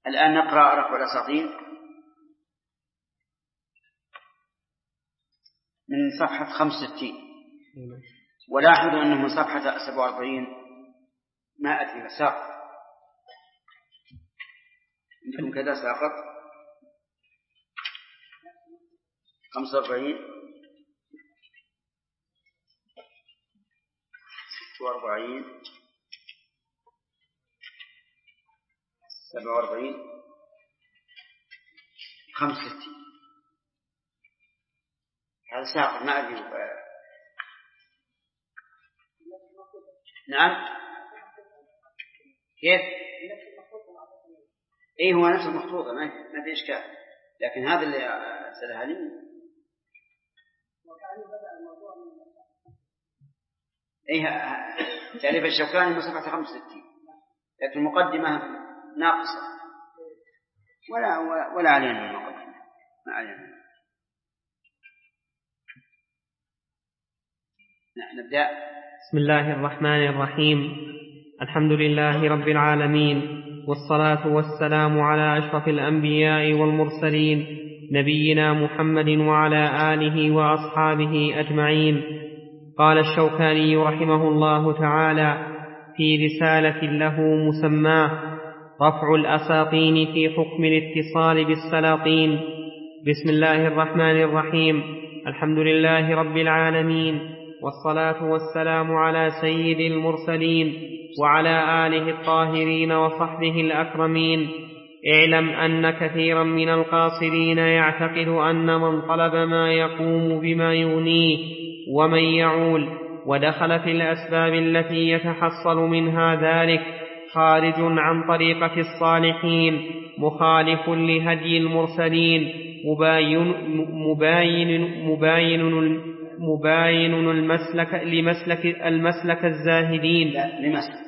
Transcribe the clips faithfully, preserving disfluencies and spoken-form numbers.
الآن نقرأ رفع الأساطين من صفحة خمسة وستين، ولاحظوا أنه من صفحة سبعة وأربعين ما أدري ساقط عندكم كذا ساقط خمسة وأربعين ستة وأربعين سبعة وأربعين خمسة وستين، هذا ساقط ما أدري. نعم كيف؟ إيه هو نفس المخطوطة ما في إشكال، لكن هذا اللي سألها لي إيه تأليف الشوكاني من صفحة خمسة وستين، لكن المقدمة ناقصة ولا ولا علينا المقدمة ما علينا. نبدأ. بسم الله الرحمن الرحيم. الحمد لله رب العالمين، والصلاة والسلام على أشرف الأنبياء والمرسلين نبينا محمد وعلى آله وأصحابه أجمعين. قال الشوكاني رحمه الله تعالى في رسالة له مسماه رفع الأساطين في حكم الاتصال بالسلاطين. بسم الله الرحمن الرحيم. الحمد لله رب العالمين، والصلاة والسلام على سيد المرسلين وعلى آله الطاهرين وصحبه الأكرمين. اعلم أن كثيرا من القاصرين يعتقد أن من طلب ما يقوم بما يغنيه ومن يعول ودخل في الأسباب التي يتحصل منها ذلك خارج عن طريقة الصالحين مخالف لهدي المرسلين مباين, مباين, مباين مباين المسلك لمسلك المسلك الزاهدين لا لمسلك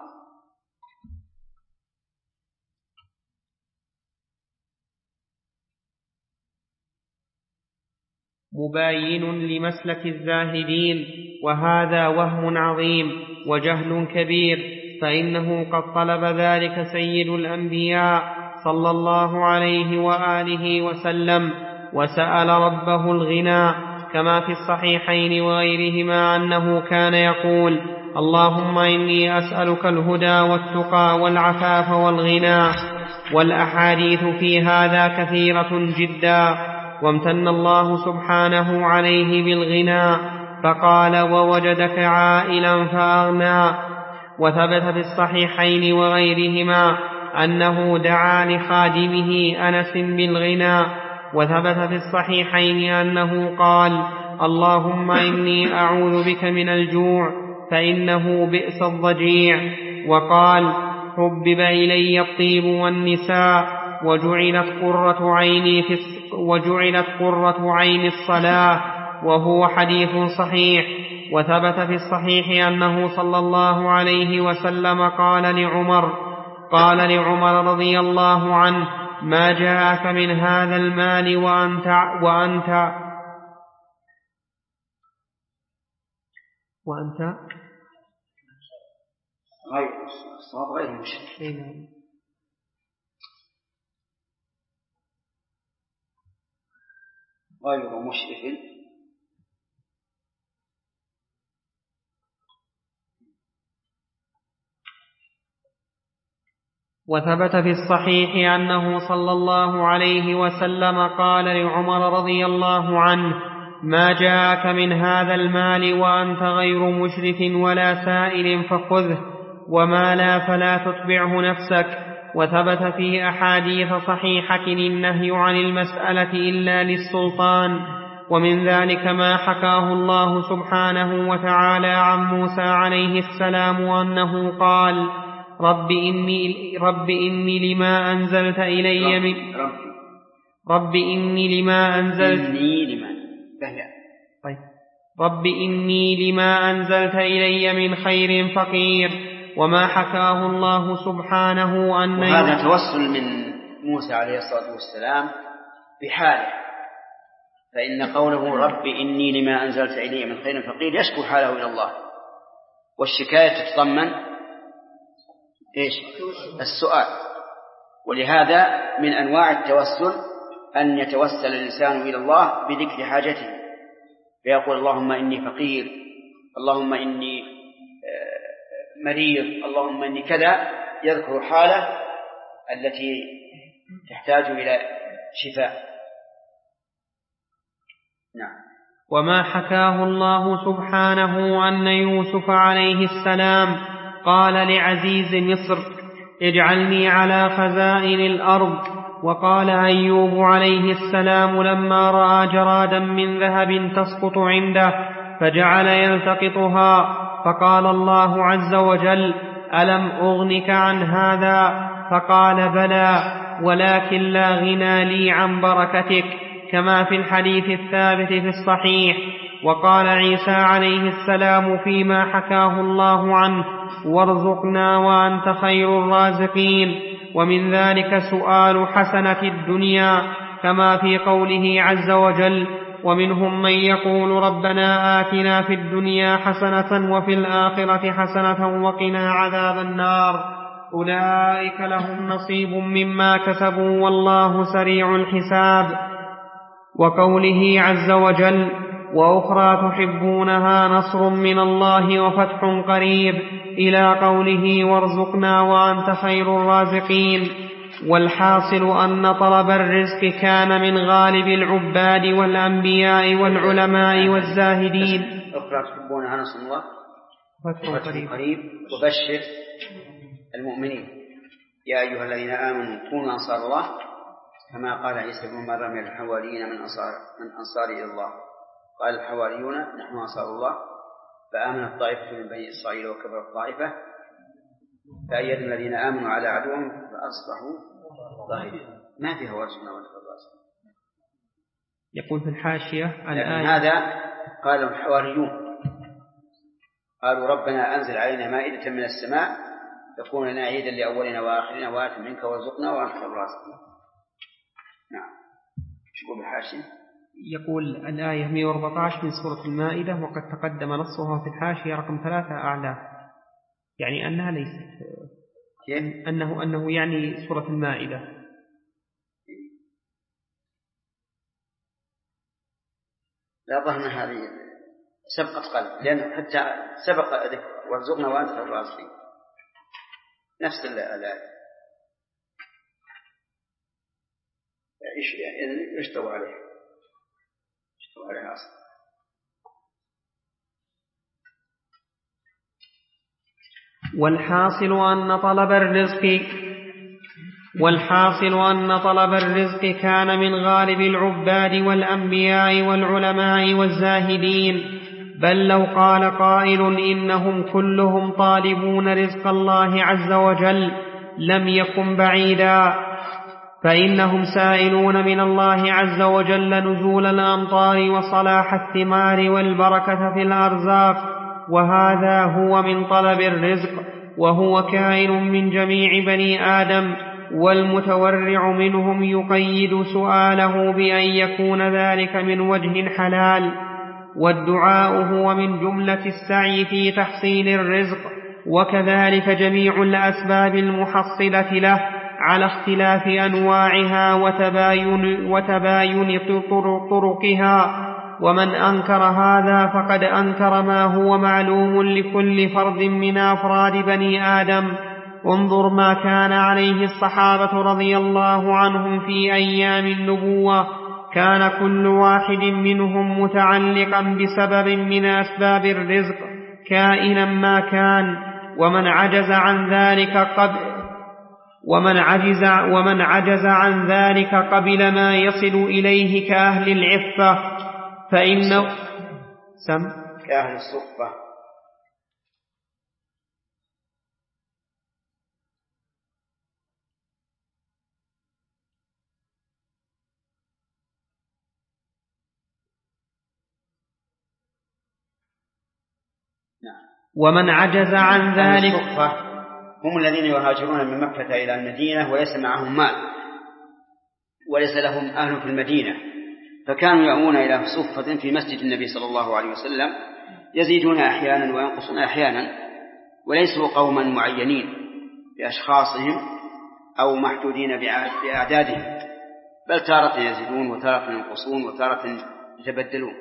مباين لمسلك الزاهدين، وهذا وهم عظيم وجهل كبير، فإنه قد طلب ذلك سيد الأنبياء صلى الله عليه وآله وسلم وسأل ربه الغنى، كما في الصحيحين وغيرهما أنه كان يقول: اللهم إني أسألك الهدى والتقى والعفاف والغنى. والأحاديث في هذا كثيرة جدا، وامتن الله سبحانه عليه بالغنى فقال: ووجدك عائلا فأغنى. وثبت في الصحيحين وغيرهما أنه دعا لخادمه أنس بالغنى. وثبت في الصحيحين أنه قال: اللهم إني أعوذ بك من الجوع فإنه بئس الضجيع. وقال: حبب إلي الطيب والنساء وجعلت قرة عيني في وجعلت قرة عين الصلاة، وهو حديث صحيح. وثبت في الصحيح أنه صلى الله عليه وسلم قال لعمر قال لعمر رضي الله عنه: ما جاءك من هذا المال وأنت وأنت وأنت غير الصواب غير مشرك غير مشرك. وثبت في الصحيح أنه صلى الله عليه وسلم قال لعمر رضي الله عنه: ما جاءك من هذا المال وأنت غير مشرك ولا سائل فخذه، وما لا فلا تتبعه نفسك. وثبت في أحاديث صحيحة النهي عن المسألة إلا للسلطان، ومن ذلك ما حكاه الله سبحانه وتعالى عن موسى عليه السلام أنه قال: رب إني, رب إني لما أنزلت إلي من رب, رب إني لما أنزلت إني لما طيب رب إني لما أنزلت إلي من خير فقير. وما حكاه الله سبحانه أن وهذا توسل من موسى عليه الصلاة والسلام بحاله، فإن قوله رب إني لما أنزلت إلي من خير فقير يشكو حاله إلى الله، والشكاية تتضمن إيش؟ السؤال. ولهذا من أنواع التوسل أن يتوسل الإنسان إلى الله بذكر حاجته، فيقول اللهم إني فقير، اللهم إني مريض، اللهم إني كذا، يذكر حاله التي تحتاج إلى شفاء. نعم. وما حكاه الله سبحانه أن يوسف عليه السلام قال لعزيز مصر اجعلني على خزائن الأرض، وقال أيوب عليه السلام لما رأى جرادا من ذهب تسقط عنده فجعل يلتقطها فقال الله عز وجل ألم أغنك عن هذا؟ فقال بلى ولكن لا غنى لي عن بركتك، كما في الحديث الثابت في الصحيح. وقال عيسى عليه السلام فيما حكاه الله عنه وارزقنا وأنت خير الرازقين. ومن ذلك سؤال حسنة الدنيا كما في قوله عز وجل ومنهم من يقول ربنا آتنا في الدنيا حسنة وفي الآخرة حسنة وقنا عذاب النار، أولئك لهم نصيب مما كسبوا والله سريع الحساب. وقوله عز وجل وأخرى تحبونها نصر من الله وفتح قريب إلى قوله وارزقنا وأنت خير الرازقين. والحاصل أن طلب الرزق كان من غالب العباد والأنبياء والعلماء والزاهدين. أخرى تحبونها نصر الله وفتح قريب, قريب وبشر المؤمنين يا أيها الذين آمنوا كونوا أنصار الله كما قال عيسى بن مريم للحواريين من أنصار من أنصار إلى الله قال الحواريون نحن أنصار الله فآمنت طائفة من بني إسرائيل وكفرت طائفة فأيدنا الذين آمنوا على عدوهم فأصبحوا ظاهرين. ما فيها ورسنا ولا الراسل. يقول في الحاشية الآية هذا قال الحواريون قالوا ربنا أنزل علينا مائدة من السماء تكون لنا عيدا لأولنا وآخرنا وآت منك وارزقنا وأنت خير الرازقين. نعم. شوفوا بالحاشية يقول الآية مئة وأربعة عشر من سورة المائدة وقد تقدم نصها في الحاشية رقم ثلاثة أعلى، يعني أنها ليست أنه أنه يعني سورة المائدة. لا ظن هذه سبقت قلب لأن حتى سبق ذكر وارزقنا وأنت خير الرازقين نفس الآية. إيش يعني اشتوى عليه اشتوى عليه أصلا. والحاصل أن طلب الرزق والحاصل أن طلب الرزق كان من غالب العباد والأنبياء والعلماء والزاهدين، بل لو قال قائل إنهم كلهم طالبون رزق الله عز وجل لم يكن بعيدا، فإنهم سائلون من الله عز وجل نزول الأمطار وصلاح الثمار والبركة في الأرزاق، وهذا هو من طلب الرزق، وهو كائن من جميع بني آدم، والمتورع منهم يقيد سؤاله بأن يكون ذلك من وجه حلال. والدعاء هو من جملة السعي في تحصيل الرزق، وكذلك جميع الأسباب المحصلة له على اختلاف أنواعها وتباين, وتباين طرقها. ومن أنكر هذا فقد أنكر ما هو معلوم لكل فرد من أفراد بني آدم. انظر ما كان عليه الصحابة رضي الله عنهم في أيام النبوة، كان كل واحد منهم متعلقا بسبب من أسباب الرزق كائنا ما كان، ومن عجز عن ذلك قبل ومن عجز, ومن عجز عن ذلك قبل ما يصل إليه كأهل العفة فإنه سم كأهل الصفة. ومن عجز عن ذلك هم الذين يهاجرون من مكة إلى المدينة وليس معهم مال وليس لهم أهل في المدينة، فكانوا يأوون إلى صفة في مسجد النبي صلى الله عليه وسلم يزيدون أحيانا وينقصون أحيانا، وليسوا قوما معينين بأشخاصهم أو محدودين بأعدادهم، بل تارة يزيدون وتارة ينقصون وتارة يتبدلون.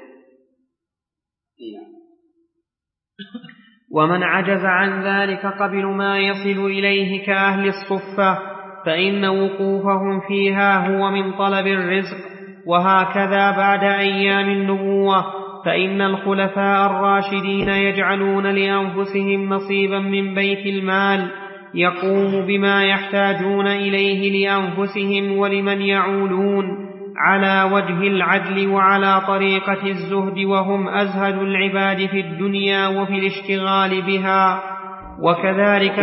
ومن عجز عن ذلك قبل ما يصل إليه كأهل الصفة فإن وقوفهم فيها هو من طلب الرزق. وهكذا بعد أيام النبوة فإن الخلفاء الراشدين يجعلون لأنفسهم نصيبا من بيت المال يقوم بما يحتاجون إليه لأنفسهم ولمن يعولون على وجه العدل وعلى طريقة الزهد، وهم أزهد العباد في الدنيا وفي الاشتغال بها، وكذلك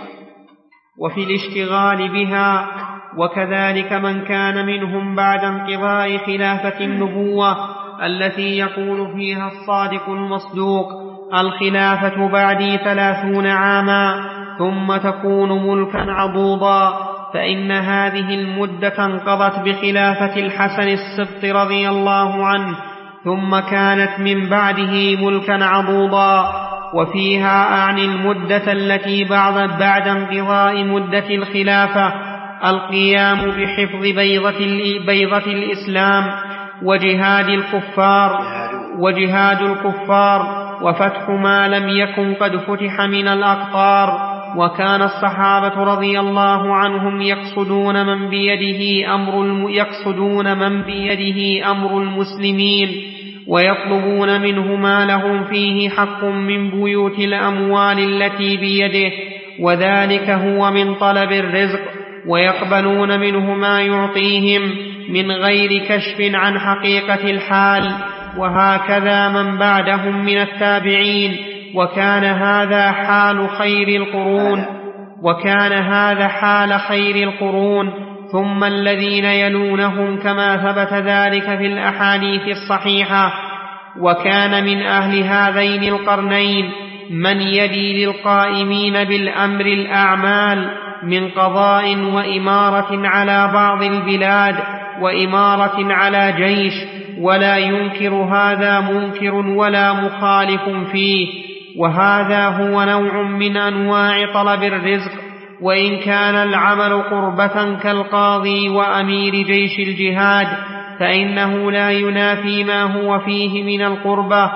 وفي الاشتغال بها وكذلك من كان منهم بعد انقضاء خلافة النبوة التي يقول فيها الصادق المصدوق: الخلافة بعدي ثلاثون عاما ثم تكون ملكا عضوضا. فإن هذه المدة انقضت بخلافة الحسن السبط رضي الله عنه، ثم كانت من بعده ملكا عضوضا. وفيها أعني المدة التي بعد, بعد انقضاء مدة الخلافة القيام بحفظ بيضة, بيضة الإسلام وجهاد الكفار وجهاد الكفار وفتح ما لم يكن قد فتح من الأقطار. وكان الصحابة رضي الله عنهم يقصدون من بيده أمر الم... يقصدون من بيده أمر المسلمين ويطلبون منه ما لهم فيه حق من بيوت الأموال التي بيده، وذلك هو من طلب الرزق، ويقبلون منه ما يعطيهم من غير كشف عن حقيقة الحال. وهكذا من بعدهم من التابعين، وكان هذا حال خير القرون وكان هذا حال خير القرون ثم الذين يلونهم، كما ثبت ذلك في الأحاديث الصحيحة. وكان من أهل هذين القرنين من يلي للقائمين بالأمر الأعمال من قضاء وإمارة على بعض البلاد وإمارة على جيش، ولا ينكر هذا منكر ولا مخالف فيه. وهذا هو نوع من أنواع طلب الرزق، وإن كان العمل قربة كالقاضي وأمير جيش الجهاد فإنه لا ينافي ما هو فيه من القربة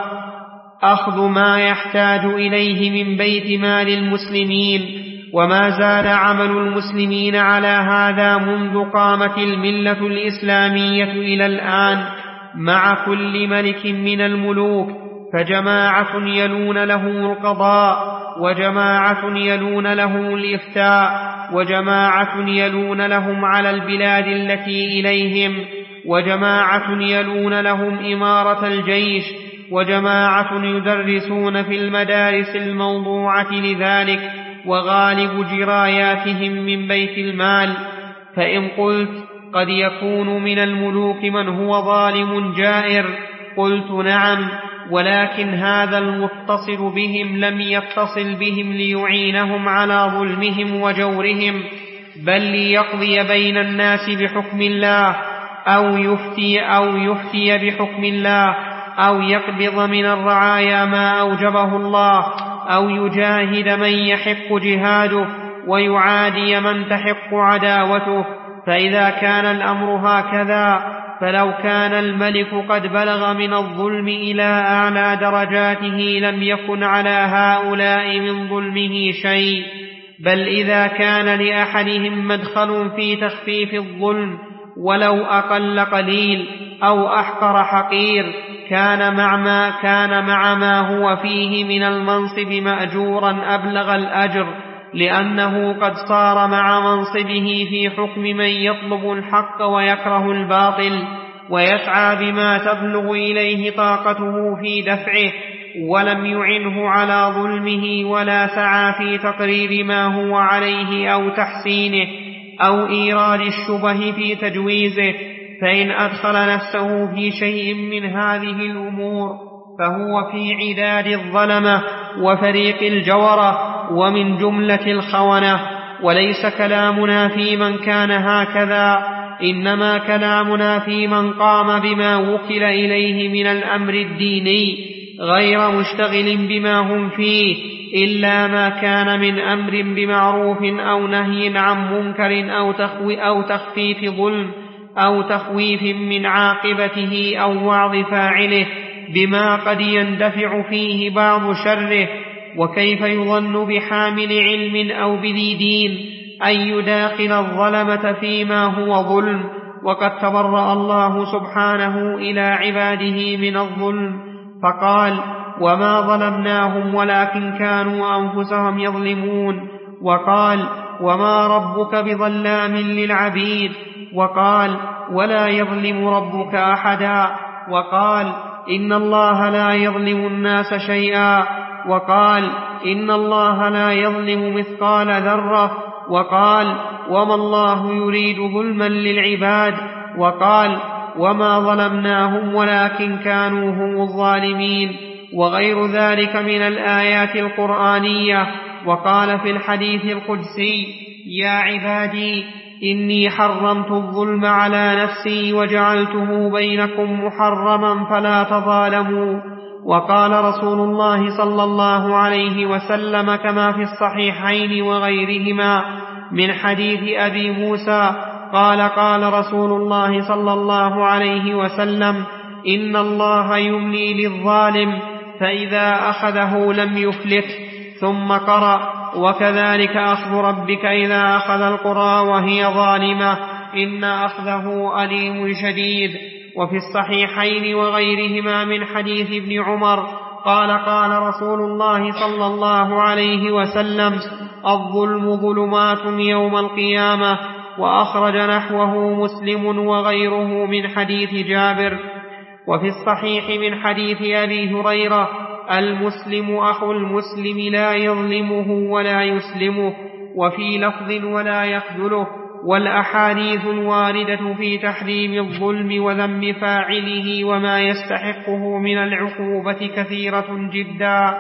أخذ ما يحتاج إليه من بيت مال المسلمين. وما زال عمل المسلمين على هذا منذ قامت الملة الإسلامية إلى الآن، مع كل ملك من الملوك، فجماعة يلون له القضاء، وجماعة يلون له الإفتاء، وجماعة يلون لهم على البلاد التي إليهم، وجماعة يلون لهم إمارة الجيش، وجماعة يدرسون في المدارس الموضوعة لذلك، وغالب جراياتهم من بيت المال. فإن قلت قد يكون من الملوك من هو ظالم جائر، قلت نعم، ولكن هذا المتصل بهم لم يتصل بهم ليعينهم على ظلمهم وجورهم، بل ليقضي بين الناس بحكم الله، أو يفتي, أو يفتي بحكم الله، أو يقبض من الرعايا ما أوجبه الله، أو يجاهد من يحق جهاده ويعادي من تحق عداوته. فإذا كان الأمر هكذا فلو كان الملك قد بلغ من الظلم إلى أعلى درجاته لم يكن على هؤلاء من ظلمه شيء، بل إذا كان لأحدهم مدخل في تخفيف الظلم ولو أقل قليل أو أحقر حقير كان مع ما, كان مع ما هو فيه من المنصب مأجورا أبلغ الأجر، لأنه قد صار مع منصبه في حكم من يطلب الحق ويكره الباطل، ويسعى بما تبلغ إليه طاقته في دفعه، ولم يعنه على ظلمه ولا سعى في تقرير ما هو عليه أو تحسينه أو إيراد الشبه في تجويزه. فإن أدخل نفسه في شيء من هذه الأمور فهو في عداد الظلمة وفريق الجورة ومن جملة الخونة. وليس كلامنا في من كان هكذا، إنما كلامنا في من قام بما وكل إليه من الأمر الديني غير مشتغل بما هم فيه إلا ما كان من أمر بمعروف أو نهي عن منكر أو, أو تخفيف ظلم أو تخويف من عاقبته أو وعظ فاعله بما قد يندفع فيه بعض شره. وكيف يظن بحامل علم أو بذي دين أن يداخل الظلمة فيما هو ظلم، وقد تبرأ الله سبحانه إلى عباده من الظلم فقال: وما ظلمناهم ولكن كانوا أنفسهم يظلمون. وقال: وما ربك بظلام للعبيد. وقال: ولا يظلم ربك أحدا. وقال: إن الله لا يظلم الناس شيئا. وقال: إن الله لا يظلم مثقال ذرة. وقال: وما الله يريد ظلما للعباد. وقال: وما ظلمناهم ولكن كانوا هم الظالمين، وغير ذلك من الآيات القرآنية. وقال في الحديث القدسي: يا عبادي إني حرمت الظلم على نفسي وجعلته بينكم محرما فلا تظالموا. وقال رسول الله صلى الله عليه وسلم كما في الصحيحين وغيرهما من حديث أبي موسى قال: قال رسول الله صلى الله عليه وسلم: إن الله يملي للظالم فإذا أخذه لم يفلت. ثم قرأ: وكذلك أخذ ربك إذا أخذ القرى وهي ظالمة إن أخذه أليم شديد. وفي الصحيحين وغيرهما من حديث ابن عمر قال: قال رسول الله صلى الله عليه وسلم: الظلم ظلمات يوم القيامة. وأخرج نحوه مسلم وغيره من حديث جابر. وفي الصحيح من حديث أبي هريرة: المسلم أخو المسلم لا يظلمه ولا يسلمه. وفي لفظ: ولا يخذله. والأحاديث الواردة في تحريم الظلم وذم فاعله وما يستحقه من العقوبة كثيرة جدا،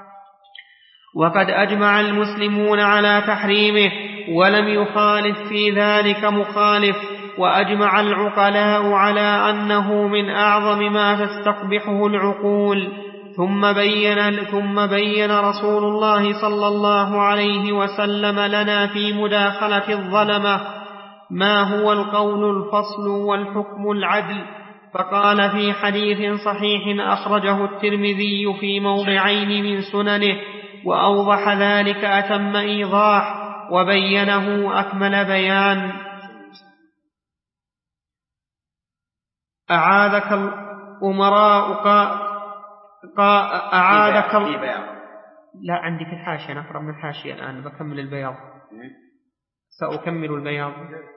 وقد أجمع المسلمون على تحريمه ولم يخالف في ذلك مخالف. وأجمع العقلاء على أنه من أعظم ما تستقبحه العقول. ثم بين, ثم بين رسول الله صلى الله عليه وسلم لنا في مداخلة الظلمة ما هو القول الفصل والحكم العدل. فقال في حديث صحيح أخرجه الترمذي في موضعين من سننه، وأوضح ذلك أتم إيضاح وبينه أكمل بيان: أعاذك الأمراء قا قا أعاذك ال... لا عندي في الحاشية، نقرأ من الحاشية الآن بكمل البياض، سأكمل البياض.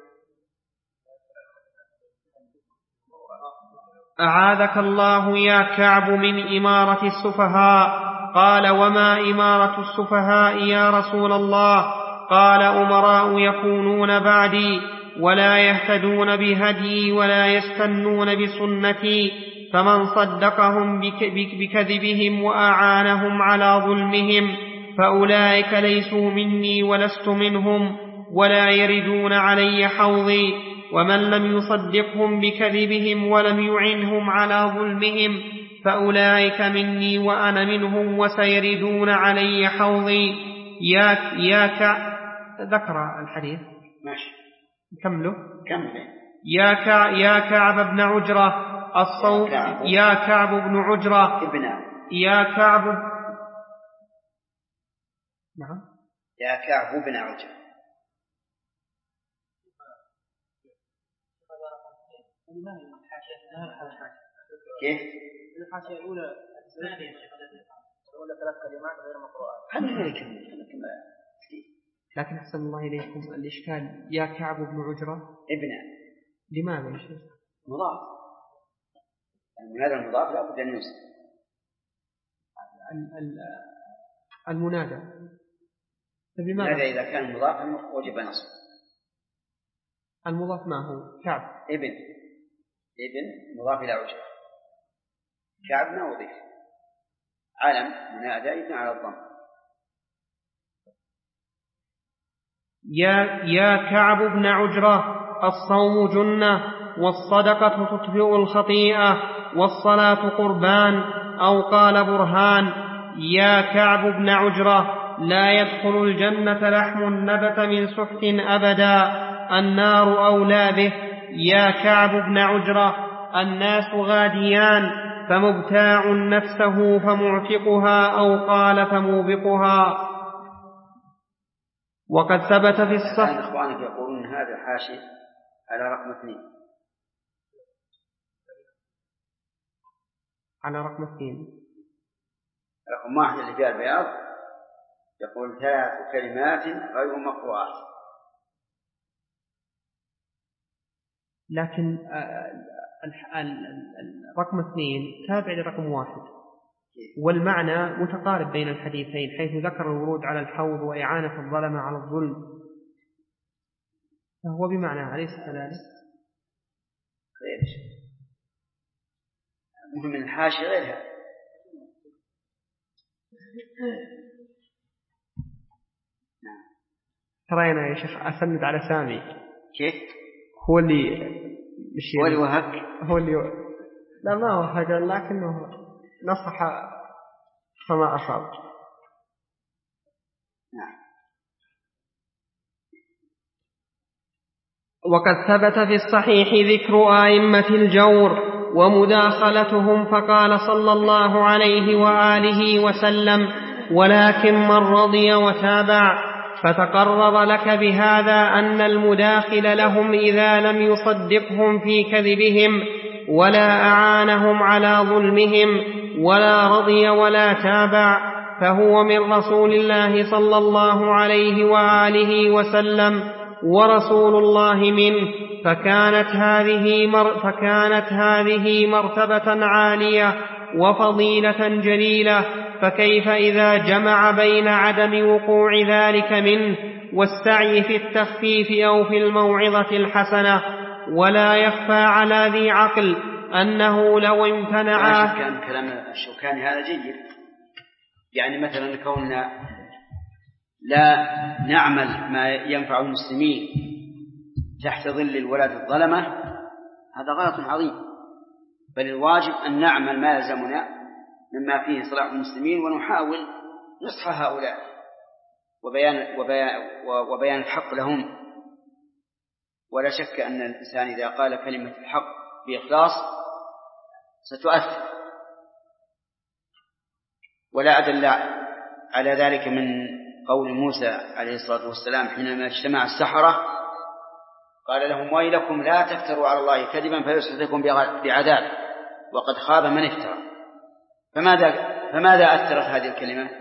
أعاذك الله يا كعب من إمارة السفهاء. قال: وما إمارة السفهاء يا رسول الله؟ قال: أمراء يكونون بعدي ولا يهتدون بهدي ولا يستنون بسنتي، فمن صدقهم بكذبهم وأعانهم على ظلمهم فأولئك ليسوا مني ولست منهم ولا يردون علي حوضي، ومن لم يصدقهم بكذبهم ولم يعنهم على ظلمهم فأولئك مني وأنا منهم وسيردون علي حوضي. يا يا كعب، ذكر الحديث ماشي كمله كمله. يا كعب يا كعب بن عجرة الصوم يا كعب بن عجرة ابن يا كعب نعم يا كعب بن عجرة. كيف؟ الحاشية الأولى الأولى ثلاث كلمات غير مقروءات. لكن أحسن الله إليكم الإشكال يا كعب بن عجرة ابن. لماذا يا شيخ؟ مضاف، المنادى المضاف لا بد أن يوصف. المنادى المنادى إذا كان مضافا وجب نصبه. المضاف ما هو؟ كعب ابن ابن مضاف إلى عجرة. كعب ما وضيف، علم منادى يبنى على الضم. يا يا كعب بن عجرة الصوم جنة والصدقة تطفئ الخطيئة والصلاة قربان. أو قال برهان: يا كعب بن عجرة، لا يدخل الجنة لحم نبت من سحت أبدا، النار أولى به. يا كعب بن عجرة، الناس غاديان، فمبتاع نفسه فمعتقها، أو قال فموبقها. وقد ثبت في الصحيح. إخوانك يقولون هذا حاشي على رقم اثنين. على رقم اثنين. رقم واحد اللي فيها البياض يقول ثلاث كلمات غير مقروءات. لكن رقم اثنين تابع لرقم واحد، والمعنى متقارب بين الحديثين، حيث ذكر الورود على الحوض وإعانة الظلمة على الظلم، فهو بمعنى أليس كذلك؟ غير شيء مهم من الحاشية غيرها. ترى يا شيخ أسند على سامي. كيف؟ هو اللي مش هو اللي وهك هو اللي و... لا ما وهك، لكنه نصح فما أصاب. نعم. وقد ثبت في الصحيح ذكر أئمة الجور ومداخلتهم، فقال صلى الله عليه وآله وسلم: ولكن من رضي وتابع. فتقرر لك بهذا أن المداخل لهم إذا لم يصدقهم في كذبهم ولا أعانهم على ظلمهم ولا رضي ولا تابع، فهو من رسول الله صلى الله عليه وآله وسلم ورسول الله منه، فكانت هذه, مر فكانت هذه مرتبة عالية وفضيلة جليلة، فكيف إذا جمع بين عدم وقوع ذلك منه والسعي في التخفيف أو في الموعظة الحسنة؟ ولا يخفى على ذي عقل أنه لو امتنع. كان كلام الشوكاني هذا جيد، يعني مثلا كوننا لا نعمل ما ينفع المسلمين تحت ظل الولاة الظلمة هذا غلط عظيم، بل الواجب أن نعمل ما يلزمنا مما فيه صلاح المسلمين، ونحاول نصح هؤلاء وبيان, وبيان, وبيان الحق لهم. ولا شك أن الإنسان إذا قال كلمة الحق بإخلاص ستؤثر، ولا أدل على ذلك من قول موسى عليه الصلاة والسلام حينما اجتمع السحرة قال لهم: ويلكم لا تفتروا على الله كذبا فيسحتكم بعذاب وقد خاب من افترى. فماذا, فماذا أثرت هذه الكلمة؟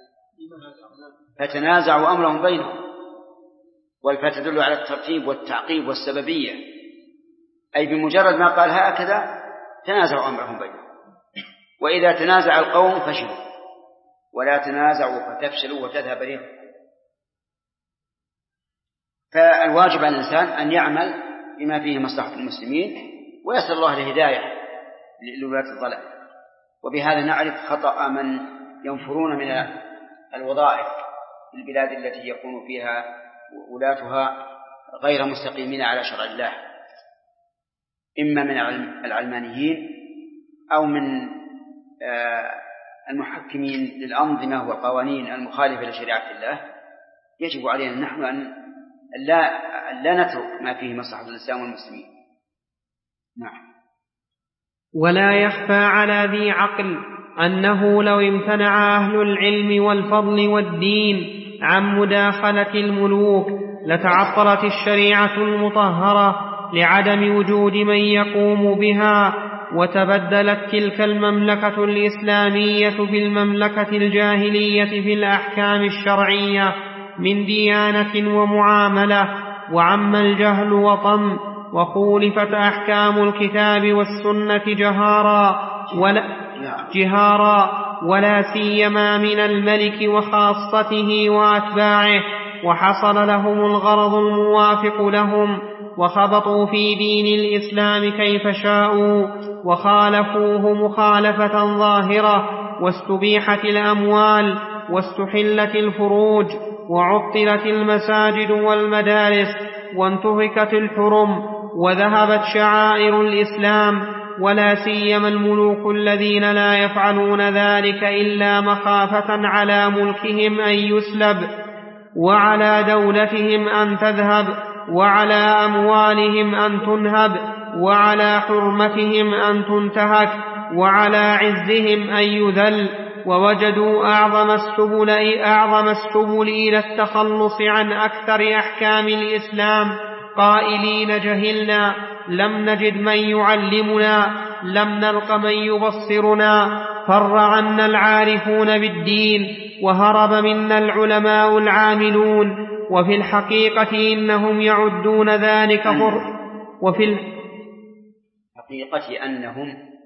فتنازعوا أمرهم بينهم، والفتح تدل على الترتيب والتعقيب والسببية، أي بمجرد ما قال هكذا تنازعوا أمرهم بينهم. وإذا تنازع القوم فشلوا، ولا تنازعوا فتفشلوا وتذهب ريحكم. فالواجب على الإنسان أن يعمل بما فيه مصلحة المسلمين، ويسأل الله الهداية لولاة الظلم. وبهذا نعرف خطأ من ينفرون من الوظائف في البلاد التي يكون فيها ولاتها غير مستقيمين على شرع الله، إما من العلمانيين أو من المحكمين للأنظمة والقوانين المخالفة لشريعة الله. يجب علينا نحن أن لا, لا نترك ما فيه مصلحة الإسلام والمسلمين. نعم. ولا يخفى على ذي عقل أنه لو امتنع أهل العلم والفضل والدين عن مداخلة الملوك لتعطلت الشريعة المطهرة لعدم وجود من يقوم بها، وتبدلت تلك المملكة الإسلامية بالمملكة الجاهلية في الأحكام الشرعية من ديانة ومعاملة، وعم الجهل وطم، وخولفت أحكام الكتاب والسنة جهارا ولا, جهارا ولا سيما من الملك وخاصته وأتباعه، وحصل لهم الغرض الموافق لهم، وخبطوا في دين الإسلام كيف شاءوا وخالفوه مخالفة ظاهرة، واستبيحت الأموال واستحلت الفروج وعطلت المساجد والمدارس وانتهكت الحرم وذهبت شعائر الإسلام، ولا سيما الملوك الذين لا يفعلون ذلك إلا مخافة على ملكهم أن يسلب، وعلى دولتهم أن تذهب، وعلى أموالهم أن تنهب، وعلى حرمتهم أن تنتهك، وعلى عزهم أن يذل. ووجدوا أعظم السبل, أعظم السبل إلى التخلص عن أكثر أحكام الإسلام قائلين: جهلنا، لم نجد من يعلمنا، لم نلق من يبصرنا، فر عنا العارفون بالدين، وهرب منا العلماء العاملون. وفي الحقيقة إنهم يعدون ذلك فر وفي الحقيقة أنهم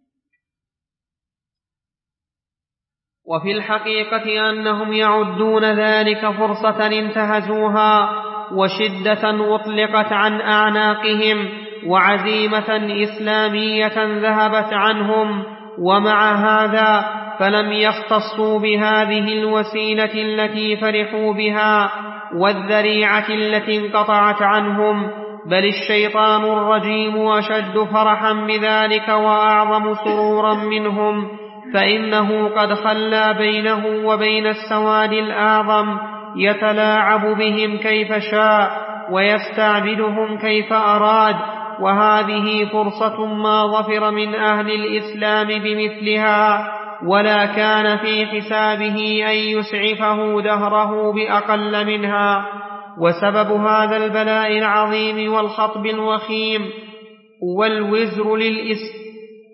وفي الحقيقة أنهم يعدون ذلك فرصة انتهزوها، وشدة أطلقت عن أعناقهم، وعزيمة إسلامية ذهبت عنهم. ومع هذا فلم يختصوا بهذه الوسيلة التي فرحوا بها والذريعة التي انقطعت عنهم، بل الشيطان الرجيم أشد فرحا بذلك وأعظم سرورا منهم، فإنه قد خلى بينه وبين السواد الأعظم يتلاعب بهم كيف شاء ويستعبدهم كيف أراد. وهذه فرصة ما ظفر من أهل الإسلام بمثلها، ولا كان في حسابه أن يسعفه دهره بأقل منها. وسبب هذا البلاء العظيم والخطب الوخيم والوزر للإسلام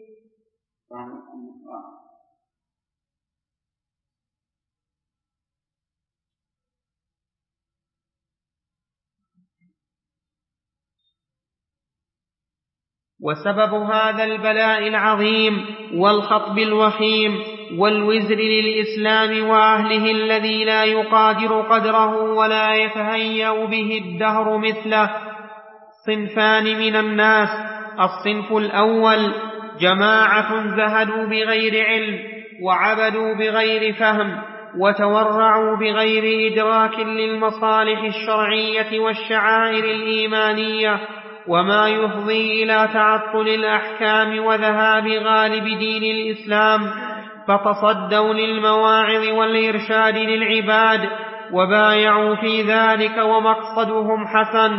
وسبب هذا البلاء العظيم والخطب الوخيم والوزر للإسلام وأهله الذي لا يقادر قدره ولا يتهيأ به الدهر مثله صنفان من الناس: الصنف الأول جماعة زهدوا بغير علم، وعبدوا بغير فهم، وتورعوا بغير إدراك للمصالح الشرعية والشعائر الإيمانية، وما يفضي إلى تعطل الأحكام وذهاب غالب دين الإسلام، فتصدوا للمواعظ والإرشاد للعباد وبايعوا في ذلك، ومقصدهم حسن،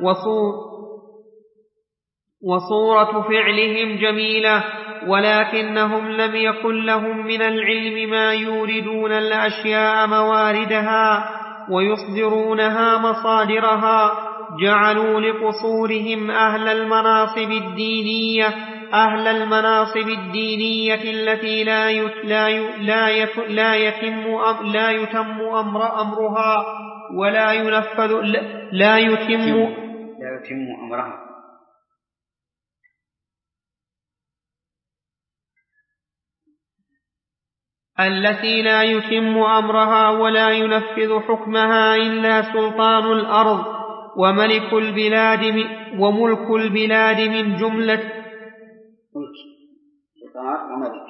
وصورة فعلهم جميلة، ولكنهم لم يكن لهم من العلم ما يوردون الأشياء مواردها ويصدرونها مصادرها. جعلوا لقصورهم أهل المناصب الدينية أهل المناصب الدينية التي لا لا لا يتم لا يتم أمر أمرها ولا ينفذ لا يتم لا يتم أمرها التي لا يتم أمرها ولا ينفذ حكمها إلا سلطان الأرض وملك البلاد وملك البلاد من جملة سلطان وملك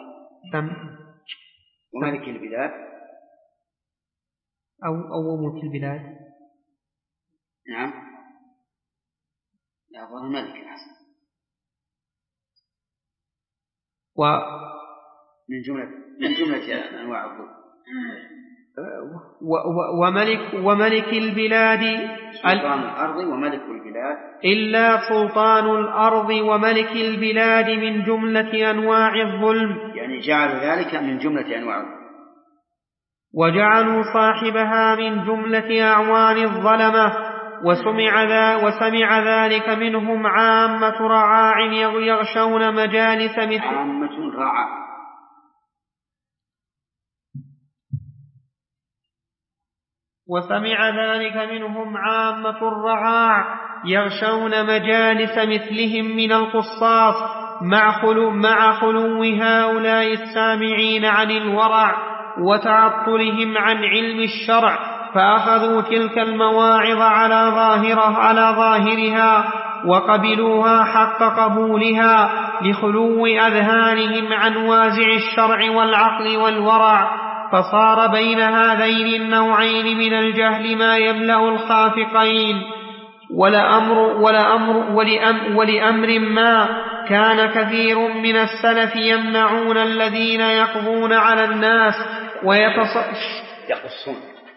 وملك البلاد أو أو ملك البلاد. نعم، لا هو الملك الحسن ومن جملة من جملة أنواع الظلم. وملك وملك البلاد سلطان الأرض وملك البلاد إلا سلطان الأرض وملك البلاد من جملة أنواع الظلم، يعني جعلوا ذلك من جملة أنواع الظلم، وجعلوا صاحبها من جملة أعوان الظلمة. وسمع, ذا وسمع ذلك منهم عامة رعاع يغشون مجالس مثل عامة رعاع وسمع ذلك منهم عامة الرعاع يغشون مجالس مثلهم من القصاص مع خلو, مع خلو هؤلاء السامعين عن الورع وتعطلهم عن علم الشرع، فأخذوا تلك المواعظ على ظاهره على ظاهرها وقبلوها حق قبولها لخلو أذهانهم عن وازع الشرع والعقل والورع، فصار بين هذين النوعين من الجهل ما يملأ الخافقين. ولأمر, ولأمر, ولأم ولأمر ما كان كثير من السلف يمنعون الذين يقضون على الناس ويقصون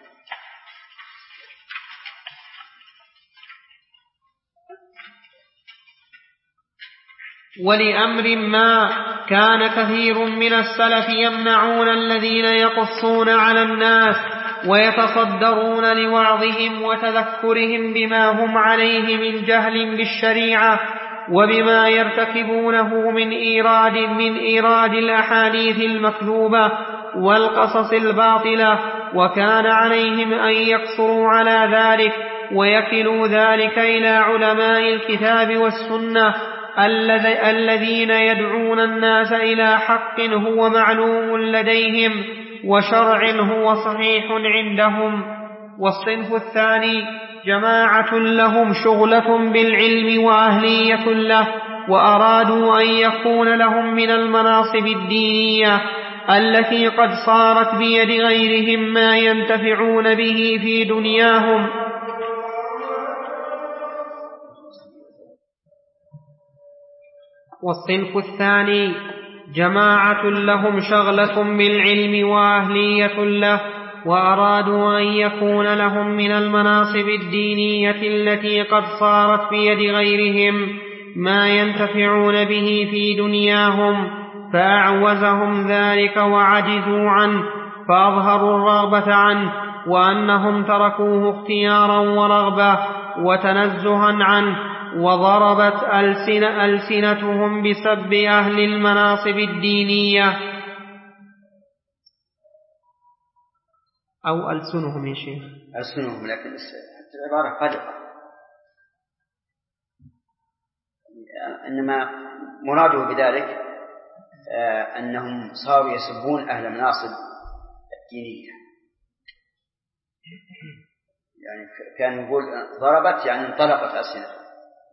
ولأمر ما كان كثير من السلف يمنعون الذين يقصون على الناس ويتصدرون لوعظهم وتذكرهم بما هم عليه من جهل بالشريعة وبما يرتكبونه من إيراد من إيراد الأحاديث المكذوبة والقصص الباطلة، وكان عليهم أن يقصروا على ذلك ويكلوا ذلك إلى علماء الكتاب والسنة الذين يدعون الناس إلى حق هو معلوم لديهم وشرع هو صحيح عندهم. والصنف الثاني جماعة لهم شغلة بالعلم وأهلية له، وأرادوا أن يكون لهم من المناصب الدينية التي قد صارت بيد غيرهم ما ينتفعون به في دنياهم. والصنف الثاني جماعة لهم شغلة بالعلم وأهلية له، وأرادوا أن يكون لهم من المناصب الدينية التي قد صارت بيد غيرهم ما ينتفعون به في دنياهم، فأعوزهم ذلك وعجزوا عنه، فأظهروا الرغبة عنه، وأنهم تركوه اختيارا ورغبة وتنزها عنه، وضربت ألسن ألسنتهم بسب أهل المناصب الدينية أو ألسنهم يا شيخ ألسنهم، لكن العبارة قلقة، إنما مراده بذلك أنهم صاروا يسبون أهل المناصب الدينية، يعني كان يقول ضربت يعني انطلقت ألسنتهم.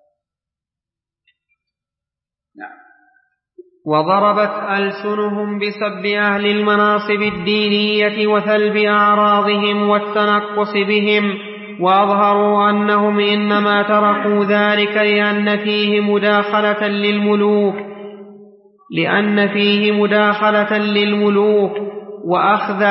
نعم. وضربت ألسنهم بسب أهل المناصب الدينية وثلب أعراضهم والتنقص بهم، وأظهروا أنهم إنما تركوا ذلك لأن فيه مداخلة للملوك لأن فيه مداخلة للملوك وأخذ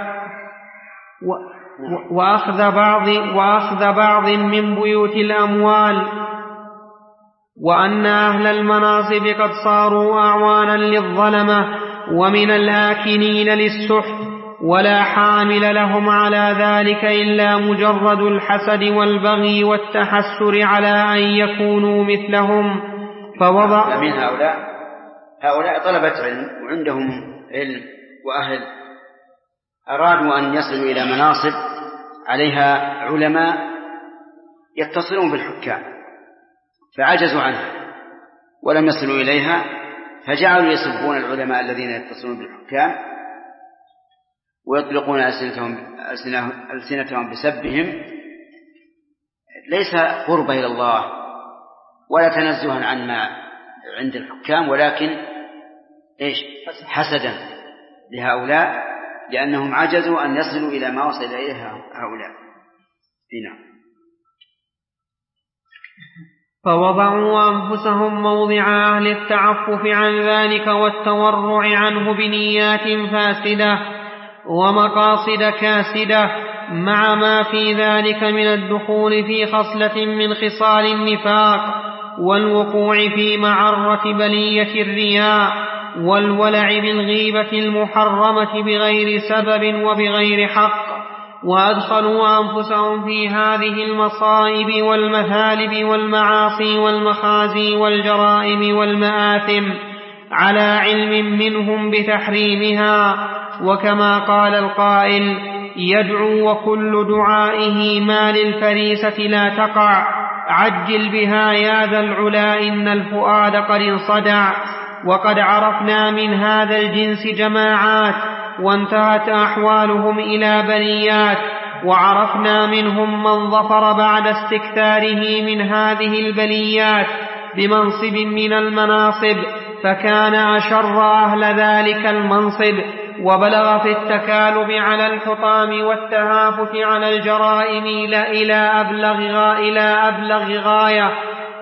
وأخذ بعض وأخذ بعض من بيوت الأموال، وأن أهل المناصب قد صاروا أعوانا للظلمة ومن الآكلين للسحت، ولا حامل لهم على ذلك إلا مجرد الحسد والبغي والتحسر على أن يكونوا مثلهم. فوضع من هؤلاء هؤلاء طلبة علم وعندهم علم وأهل، أرادوا أن يصلوا إلى مناصب عليها علماء يتصلون بالحكام، فعجزوا عنها ولم يصلوا إليها، فجعلوا يسبون العلماء الذين يتصلون بالحكام ويطلقون ألسنتهم, ألسنتهم بسبهم، ليس قرب إلى الله ولا تنزها عن ما عند الحكام، ولكن إيش؟ حسدا لهؤلاء لأنهم عجزوا أن يصلوا إلى ما وصل إليه هؤلاء. نعم. فوضعوا أنفسهم موضع أهل التعفف عن ذلك والتورع عنه بنيات فاسدة ومقاصد كاسدة، مع ما في ذلك من الدخول في خصلة من خصال النفاق والوقوع في معرة بلية الرياء والولع بالغيبة المحرمة بغير سبب وبغير حق، وأدخلوا أنفسهم في هذه المصائب والمثالب والمعاصي والمخازي والجرائم والمآثم على علم منهم بتحريمها. وكما قال القائل: يدعو وكل دعائه ما للفريسة لا تقع، عجل بها يا ذا العلا إن الفؤاد قد انصدع. وقد عرفنا من هذا الجنس جماعات وانتهت أحوالهم إلى بليات، وعرفنا منهم من ظفر بعد استكثاره من هذه البليات بمنصب من المناصب فكان أشر أهل ذلك المنصب، وبلغ في التكالب على الحطام والتهافت على الجرائم إلى أبلغ إلى أبلغ غاية،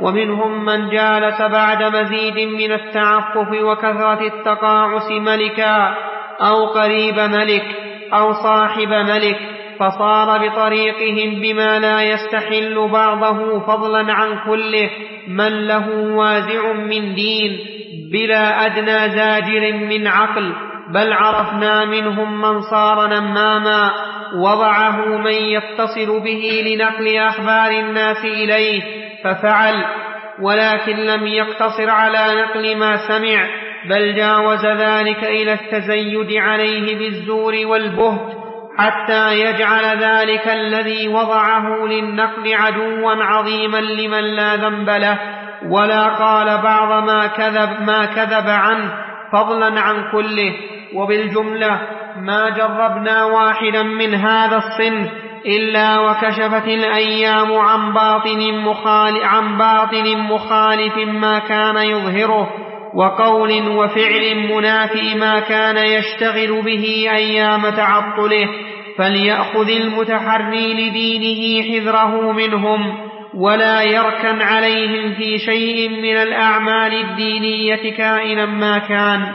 ومنهم من جالس بعد مزيد من التعفف وكثرة التقاعس ملكا أو قريب ملك أو صاحب ملك، فصار بطريقهم بما لا يستحل بعضه فضلا عن كله من له وازع من دين بلا أدنى زاجر من عقل. بل عرفنا منهم من صار نماما وضعه من يتصل به لنقل أخبار الناس إليه ففعل، ولكن لم يقتصر على نقل ما سمع، بل جاوز ذلك إلى التزيد عليه بالزور والبهت، حتى يجعل ذلك الذي وضعه للنقل عدوا عظيما لمن لا ذنب له ولا قال بعض ما كذب, ما كذب عنه فضلا عن كله. وبالجملة ما جربنا واحدا من هذا الصنف إلا وكشفت الأيام عن باطن مخالف, عن باطن مخالف ما كان يظهره، وقول وفعل منافي ما كان يشتغل به أيام تعطله. فليأخذ المتحري لدينه حذره منهم، ولا يركن عليهم في شيء من الأعمال الدينية كائنا ما كان.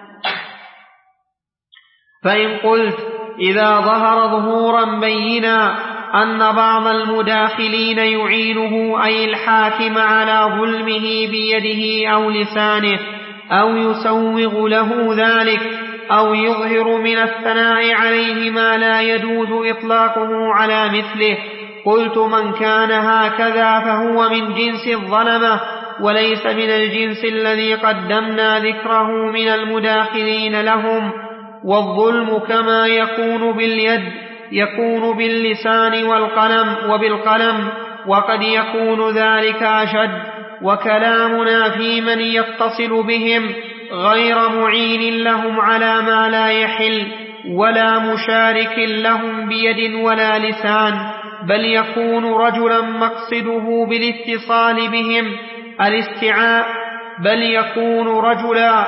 فإن قلت إذا ظهر ظهورا بينا أن بعض المداخلين يعينه أي الحاكم على ظلمه بيده أو لسانه، أو يسوغ له ذلك، أو يظهر من الثناء عليه ما لا يجوز إطلاقه على مثله، قلت من كان هكذا فهو من جنس الظلمة، وليس من الجنس الذي قدمنا ذكره من المداخلين لهم. والظلم كما يكون باليد يكون باللسان والقلم وبالقلم، وقد يكون ذلك أشد. وكلامنا في من يتصل بهم غير معين لهم على ما لا يحل، ولا مشارك لهم بيد ولا لسان، بل يكون رجلا مقصده بالاتصال بهم الاستعاء بل يكون رجلا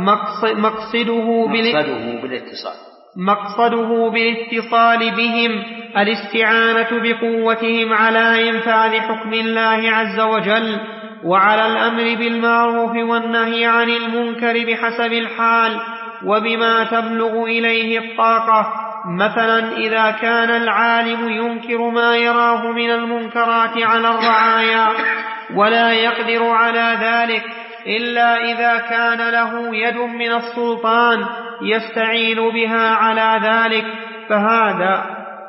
مقصده بالاتصال مقصده بالاتصال بهم الاستعانة بقوتهم على إنفاذ حكم الله عز وجل، وعلى الأمر بالمعروف والنهي عن المنكر بحسب الحال وبما تبلغ إليه الطاقة. مثلا إذا كان العالم ينكر ما يراه من المنكرات على الرعايا ولا يقدر على ذلك إلا إذا كان له يد من السلطان يستعين بها على ذلك، فهذا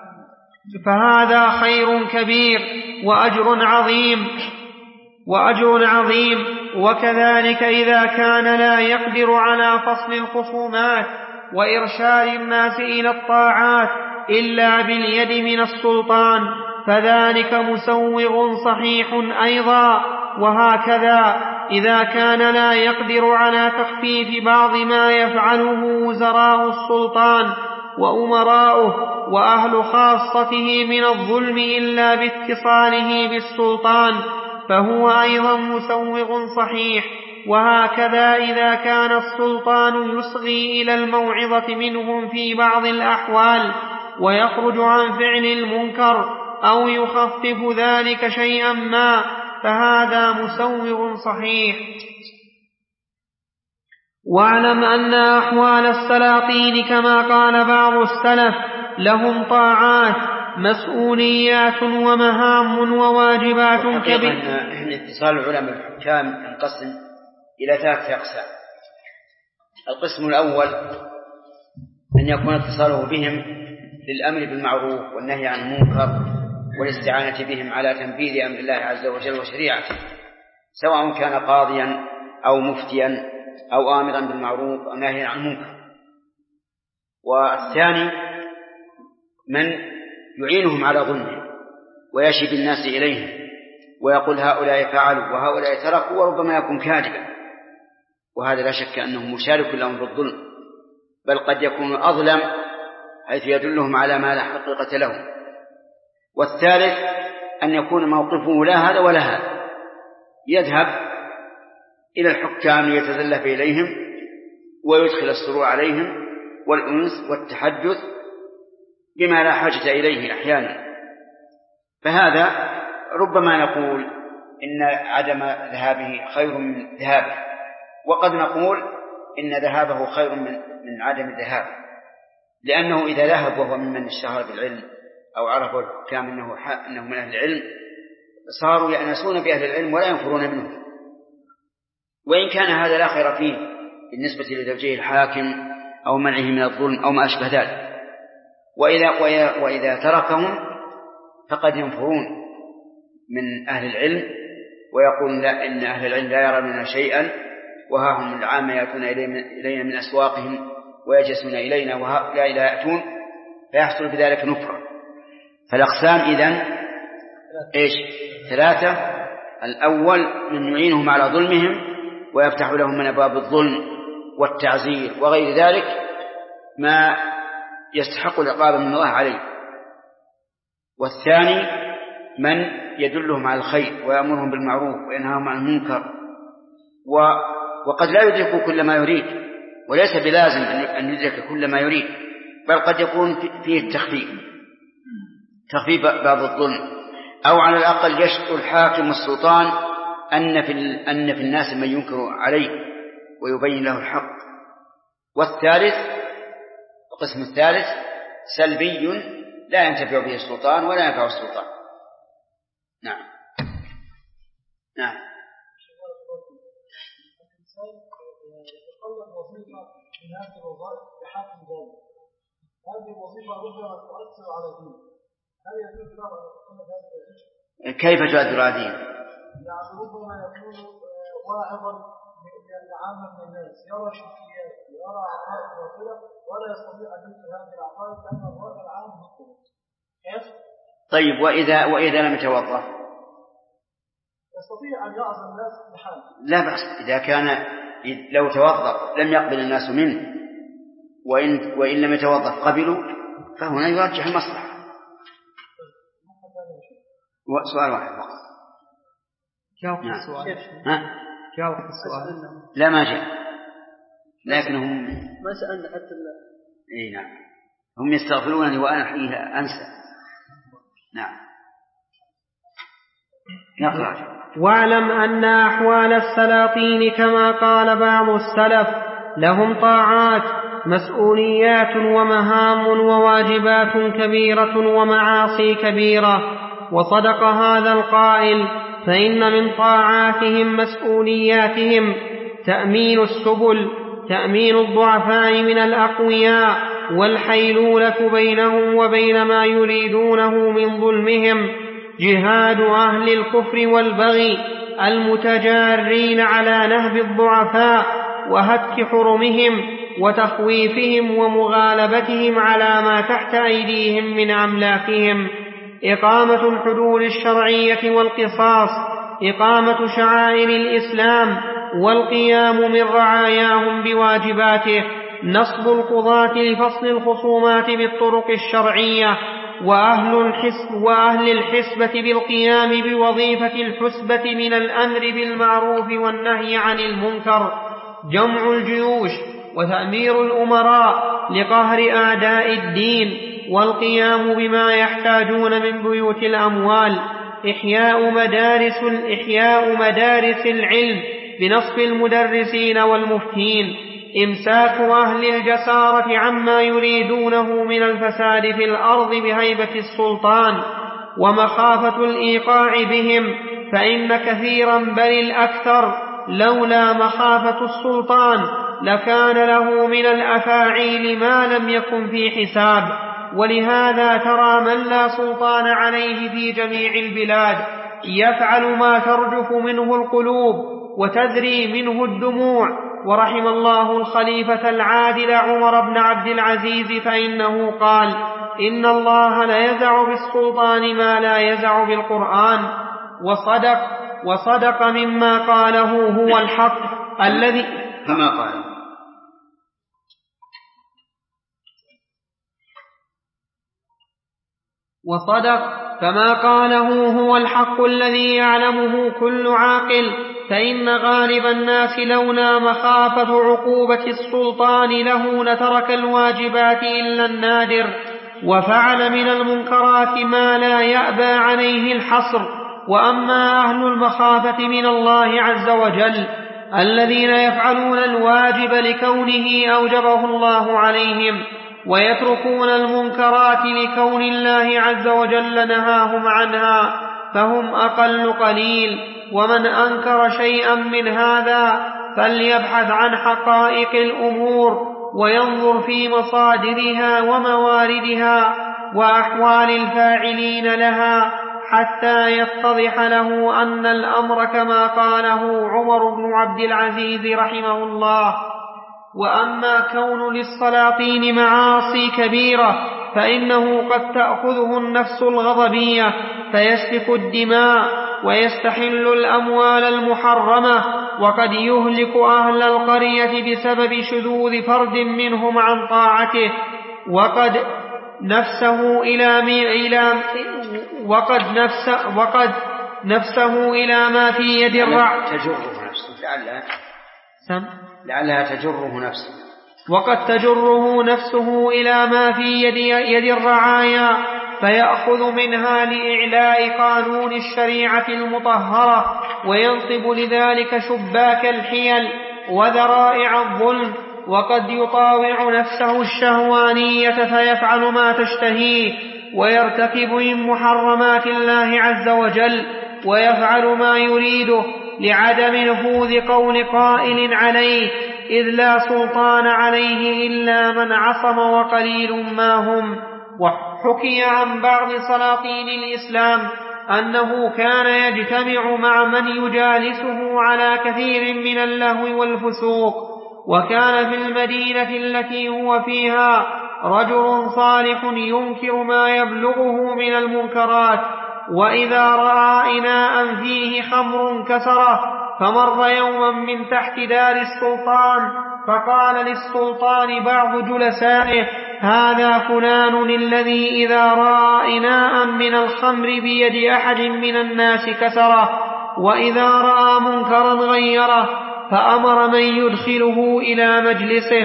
فهذا خير كبير وأجر عظيم وأجر عظيم. وكذلك إذا كان لا يقدر على فصل الخصومات وإرشاد الناس إلى الطاعات إلا باليد من السلطان فذلك مسوغ صحيح أيضا. وهكذا إذا كان لا يقدر على تخفيف بعض ما يفعله وزراء السلطان وأمراؤه وأهل خاصته من الظلم إلا باتصاله بالسلطان فهو أيضا مسوغ صحيح. وهكذا إذا كان السلطان يصغي إلى الموعظة منهم في بعض الأحوال ويخرج عن فعل المنكر أو يخفف ذلك شيئا ما فهذا مسوغ صحيح. واعلم أن أحوال السلاطين كما قال بعض السلف لهم طاعات مسؤوليات ومهام وواجبات كبيرة. إن اتصال العلماء بالحكام ينقسم إلى ثلاثة أقسام. القسم الأول أن يكون اتصاله بهم للأمر بالمعروف والنهي عن المنكر والاستعانة بهم على تنفيذ أمر الله عز وجل وشريعته، سواء كان قاضيا أو مفتيا أو آمرا بالمعروف أو ناهيا عن المنكر. والثاني من يعينهم على ظلمهم ويشي بالناس إليهم ويقول هؤلاء فعلوا وهؤلاء تركوا، وربما يكون كاذبا، وهذا لا شك أنه مشارك لهم بالظلم، بل قد يكون أظلم حيث يدلهم على ما لا حقيقة لهم. والثالث أن يكون موقفه لا هذا ولا هذا، يذهب إلى الحكام ليتزلف إليهم ويدخل السرور عليهم والأنس والتحدث بما لا حاجة إليه أحيانا. فهذا ربما نقول إن عدم ذهابه خير من ذهابه، وقد نقول إن ذهابه خير من من عدم الذهاب، لأنه إذا ذهب وهو ممن اشتهر بالعلم أو عرفوا الحكام أنه أنه من أهل العلم صاروا يأنسون بأهل العلم ولا ينفرون منه، وإن كان هذا لا خير فيه بالنسبة لتوجيه الحاكم أو منعه من الظلم أو ما أشبه ذلك. وإذا, وإذا تركهم فقد ينفرون من أهل العلم ويقولون لا، إن أهل العلم لا يرون شيئا، وها هم العامة يأتون إلينا من أسواقهم ويجلسون إلينا وهؤلاء لا يأتون، فيحصل بذلك نفرة. فالأقسام إذن إيش؟ ثلاثة. الأول من يعينهم على ظلمهم ويفتح لهم من أبواب الظلم والتعزير وغير ذلك ما يستحق العقاب من الله عليه. والثاني من يدلهم على الخير ويأمرهم بالمعروف وينهاهم عن المنكر، وقد لا يدرك كل ما يريد، وليس بلازم أن يدرك كل ما يريد، بل قد يكون فيه التخفيف تخفيف بعض الظلم، أو على الأقل يشعر الحاكم والسلطان أن في, أن في الناس من ينكر عليه ويبين له الحق. والثالث القسم الثالث سلبي لا ينتفع به السلطان ولا ينفع السلطان. نعم نعم. هذه الوظيفة ربما تؤثر على دين، هل يجوز له كيف تؤثر على دين؟ يعني ربما يكون واعظا لعامة الناس، يرى شركيات ويرى عقائد باطلة ولا يستطيع أن ينكر هذه العقائد لأن الرأي العام مطلوب. طيب وإذا وإذا لم يتوظف يستطيع أن يعظم الناس بحال. لا بأس إذا كان لو توظف لم يقبل الناس منه، وإن وإن لم يتوظف قبلوا، فهنا يرجح المصلحة. سؤال واحد فقط. جاوب السؤال. ها؟ جاوب السؤال. لا ما جاء، لكنهم ما سألنا حتى الله. إيه نعم، هم يستغفرونني وأنا حقيقة أنسى. نعم نقرأ. واعلم أن أحوال السلاطين كما قال بعض السلف لهم طاعات مسؤوليات ومهام وواجبات كبيرة ومعاصي كبيرة، وصدق هذا القائل، فإن من طاعاتهم مسؤولياتهم تأمين السبل، تأمين الضعفاء من الأقوياء، والحيلولة بينهم وبين ما يريدونه من ظلمهم، جهاد أهل الكفر والبغي المتجارين على نهب الضعفاء وهتك حرمهم وتخويفهم ومغالبتهم على ما تحت أيديهم من أملاكهم، إقامة الحدود الشرعية والقصاص، إقامة شعائر الإسلام والقيام من رعاياهم بواجباته، نصب القضاة لفصل الخصومات بالطرق الشرعية، وأهل الحسب وأهل الحسبة بالقيام بوظيفة الحسبة من الأمر بالمعروف والنهي عن المنكر، جمع الجيوش وتأمير الأمراء لقهر أعداء الدين، والقيام بما يحتاجون من بيوت الأموال، إحياء مدارس, إحياء مدارس العلم بنصب المدرسين والمفتين، إمساك أهل الجسارة عما يريدونه من الفساد في الأرض بهيبة السلطان ومخافة الإيقاع بهم، فإن كثيرا بل الأكثر لولا مخافة السلطان لكان له من الأفاعيل ما لم يكن في حساب. ولهذا ترى من لا سلطان عليه في جميع البلاد يفعل ما ترجف منه القلوب وتذري منه الدموع. ورحم الله الخليفة العادل عمر بن عبد العزيز، فإنه قال: إن الله لا يزع بالسلطان ما لا يزع بالقرآن. وصدق وصدق مما قاله هو الحق الذي كما قال وصدق كما قاله هو الحق الذي يعلمه كل عاقل، فإن غالب الناس لولا مخافة عقوبة السلطان له لترك الواجبات إلا النادر، وفعل من المنكرات ما لا يأبى عليه الحصر، وأما أهل المخافة من الله عز وجل الذين يفعلون الواجب لكونه أوجبه الله عليهم ويتركون المنكرات لكون الله عز وجل نهاهم عنها فهم أقل قليل. ومن أنكر شيئا من هذا فليبحث عن حقائق الأمور وينظر في مصادرها ومواردها وأحوال الفاعلين لها حتى يتضح له أن الأمر كما قاله عمر بن عبد العزيز رحمه الله. وأما كون للسلاطين معاصي كبيرة فإنه قد تأخذه النفس الغضبية فيسفك الدماء ويستحل الأموال المحرمة وقد يهلك أهل القرية بسبب شذوذ فرد منهم عن طاعته وقد نفسه إلى إلى وقد نفس وقد نفسه إلى ما في يد الرعايا تجره نفسه لعلها سم لعلها تجره نفسه وقد تجره نفسه إلى ما في يد, يد الرعايا فيأخذ منها لإعلاء قانون الشريعة المطهرة وينصب لذلك شباك الحيل وذرائع الظلم وقد يطاوع نفسه الشهوانية فيفعل ما تشتهيه ويرتكب من محرمات الله عز وجل ويفعل ما يريده لعدم نفوذ قول قائل عليه إذ لا سلطان عليه إلا من عصم وقليل ما هم. وحكي عن بعض سلاطين الإسلام أنه كان يجتمع مع من يجالسه على كثير من اللهو والفسوق وكان في المدينة التي هو فيها رجل صالح ينكر ما يبلغه من المنكرات وإذا رأى إناء فيه خمر كسره فمر يوما من تحت دار السلطان فقال للسلطان بعض جلسائه هذا فلان الذي إذا رأى إناء من الخمر بيد أحد من الناس كسره وإذا رأى منكرا غيره فأمر من يدخله إلى مجلسه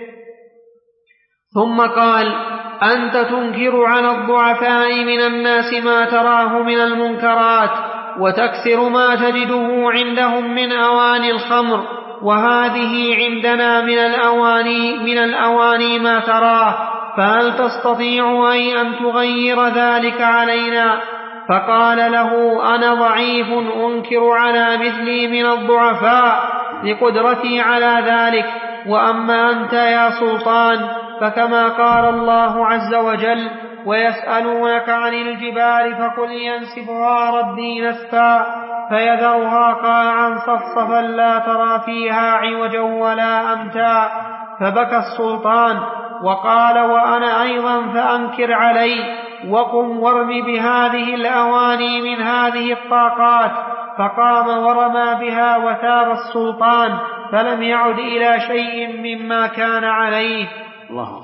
ثم قال أنت تنكر على الضعفاء من الناس ما تراه من المنكرات وتكسر ما تجده عندهم من أواني الخمر وهذه عندنا من الأواني, من الأواني ما تراه فهل تستطيع أي أن تغير ذلك علينا؟ فقال له أنا ضعيف أنكر على مثلي من الضعفاء لقدرتي على ذلك وأما أنت يا سلطان فكما قال الله عز وجل ويسألونك عن الجبال فقل ينسفها ربي نسفا فيذرها قاعا صفصفا لا ترى فيها عوجا ولا أمتا فبكى السلطان وقال وأنا أيضا فأنكر علي وقم وارم بهذه الأواني من هذه الطاقات فقام ورمى بها وتاب السلطان فلم يعد إلى شيء مما كان عليه. الله.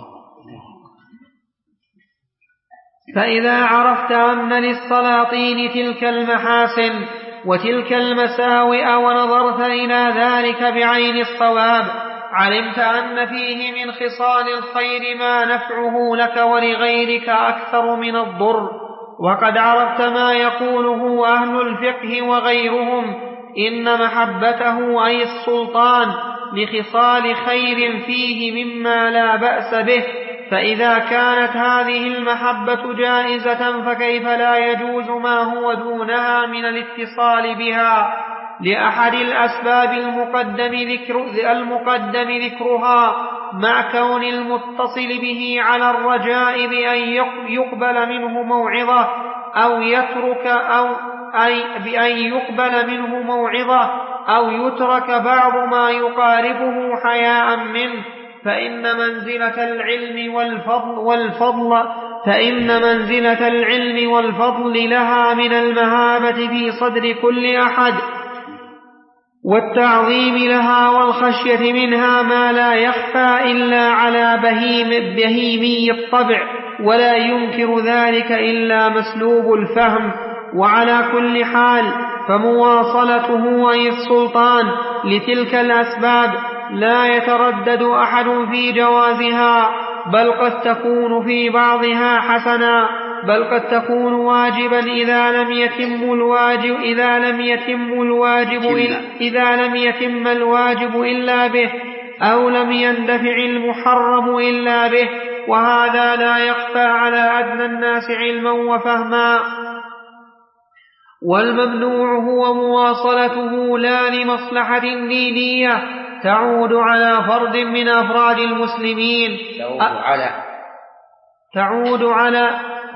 فإذا عرفت أن للسلاطين تلك المحاسن وتلك المساوئ ونظرت إلى ذلك بعين الصواب علمت أن فيه من خصال الخير ما نفعه لك ولغيرك أكثر من الضر وقد عرفت ما يقوله أهل الفقه وغيرهم إن محبته أي السلطان لخصال خير فيه مما لا بأس به فإذا كانت هذه المحبة جائزة فكيف لا يجوز ما هو دونها من الاتصال بها لأحد الأسباب المقدم, ذكر المقدم ذكرها مع كون المتصل به على الرجاء بأن يقبل منه موعظة أو يترك أو أي بأن يقبل منه موعظة أو يترك بعض ما يقاربه حياء منه فإن منزلة العلم والفضل, والفضل فإن منزلة العلم والفضل لها من المهابة في صدر كل أحد والتعظيم لها والخشية منها ما لا يخفى إلا على بهيم بهيمي الطبع ولا ينكر ذلك إلا مسلوب الفهم. وعلى كل حال فمواصلته أي السلطان لتلك الأسباب لا يتردد أحد في جوازها بل قد تكون في بعضها حسنا بل قد تكون واجبا إذا لم يتم الواجب إذا لم يتم الواجب إذا لم يتم الواجب إلا به، أو لم يندفع المحرم إلا به، وهذا لا يخفى على أدنى الناس علما وفهما. والممنوع هو مواصلته لا لمصلحة دينية تعود على فرد من أفراد المسلمين تعود على تعود على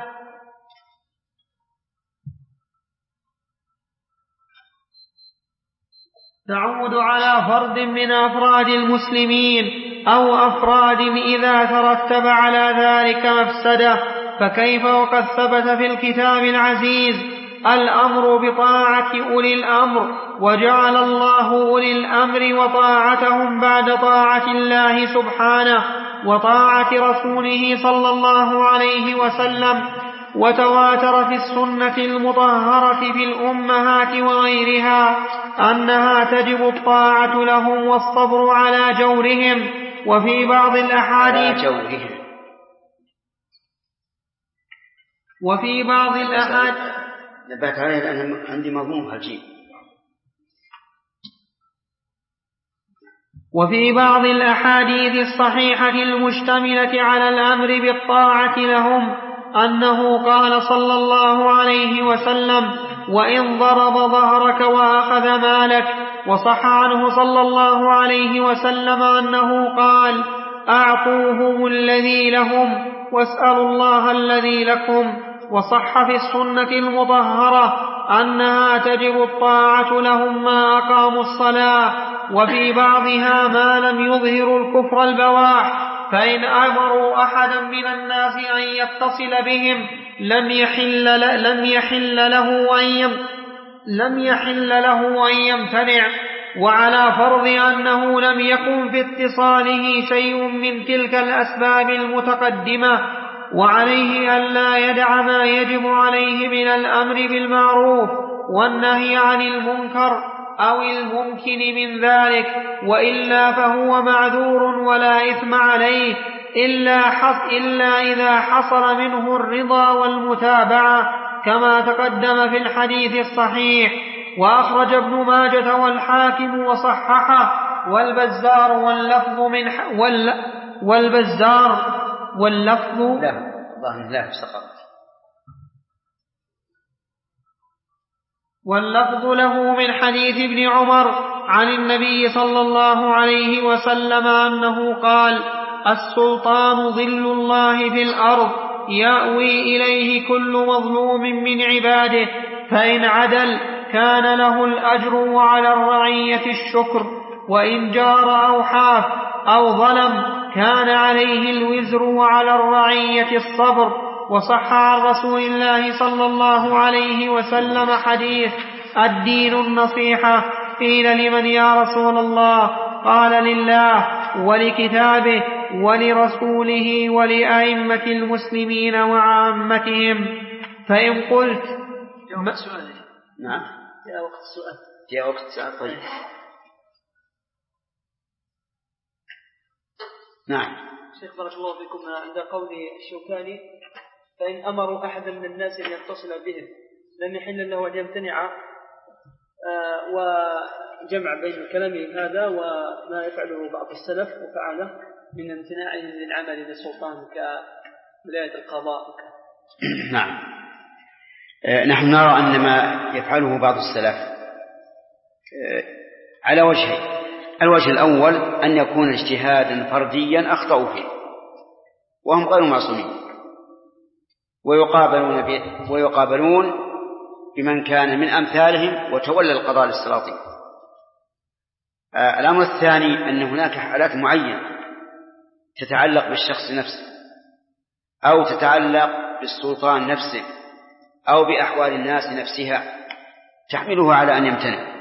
تعود على فرد من أفراد المسلمين أو أفراد إذا ترتب على ذلك مفسدة، فكيف وقد ثبت في الكتاب العزيز الأمر بطاعة أولي الأمر، وجعل الله أولي الأمر وطاعتهم بعد طاعة الله سبحانه وطاعة رسوله صلى الله عليه وسلم. وتواتر في السنة المطهرة في الأمهات وغيرها أنها تجب الطاعة لهم والصبر على جورهم. وفي بعض الأحاديث وفي بعض الأحاديث نبهت عليه لأن عندي مضمون عجيب. وفي بعض الأحاديث الصحيحة المشتملة على الأمر بالطاعة لهم أنه قال صلى الله عليه وسلم: وإن ضرب ظهرك وأخذ مالك. وصح عنه صلى الله عليه وسلم أنه قال: أعطوهم الذي لهم واسألوا الله الذي لكم. وصح في السنة المطهرة أنها تجب الطاعة لهم ما أقاموا الصلاة، وفي بعضها ما لم يظهروا الكفر البواح، فإن أمروا أحدا من الناس أن يتصل بهم لم يحل لم يحل له أن لم يحل له أن يمتنع، وعلى فرض أنه لم يكن في اتصاله شيء من تلك الأسباب المتقدمة، وعليه ألا يدع ما يجب عليه من الأمر بالمعروف والنهي عن المنكر أو الممكن من ذلك، وإلا فهو معذور ولا إثم عليه إلا, حص إلا إذا حصل منه الرضا والمتابعة كما تقدم في الحديث الصحيح. وأخرج ابن ماجة والحاكم وصححه والبزار واللفظ من ح... وال... والبزار واللفظ لا الله لا سقط واللفظ له من حديث ابن عمر عن النبي صلى الله عليه وسلم أنه قال: السلطان ظل الله في الأرض يأوي إليه كل مظلوم من عباده، فإن عدل كان له الأجر وعلى الرعية الشكر، وإن جار أو حاف أو ظلم كان عليه الوزر وعلى الرعية الصبر. وصح عن رسول الله صلى الله عليه وسلم حديث: الدين النصيحة. قيل: لمن يا رسول الله؟ قال: لله ولكتابه ولرسوله ولأئمة المسلمين وعامتهم. فإن قلت جاء سؤال. نعم جاء وقت السؤال. جاء وقت السؤال. طيب نعم. شيخ بارك الله فيكم، عند قول الشوكاني: فإن أمروا أحدا من الناس أن يتصل بهم لم يحل له أن يمتنع، آه وجمع بين كلامه هذا وما يفعله بعض السلف وفعله من امتناعهم للعمل للسلطان كولاية القضاء. نعم. آه نحن نرى أن ما يفعله بعض السلف آه على وجهين: الوجه الأول أن يكون اجتهادا فرديا أخطأوا فيه وهم غير معصومين، ويقابلون, ويقابلون بمن كان من أمثالهم وتولى القضاء للسلاطين. آه الأمر الثاني أن هناك حالات معينة تتعلق بالشخص نفسه أو تتعلق بالسلطان نفسه أو بأحوال الناس نفسها تحمله على أن يمتنع.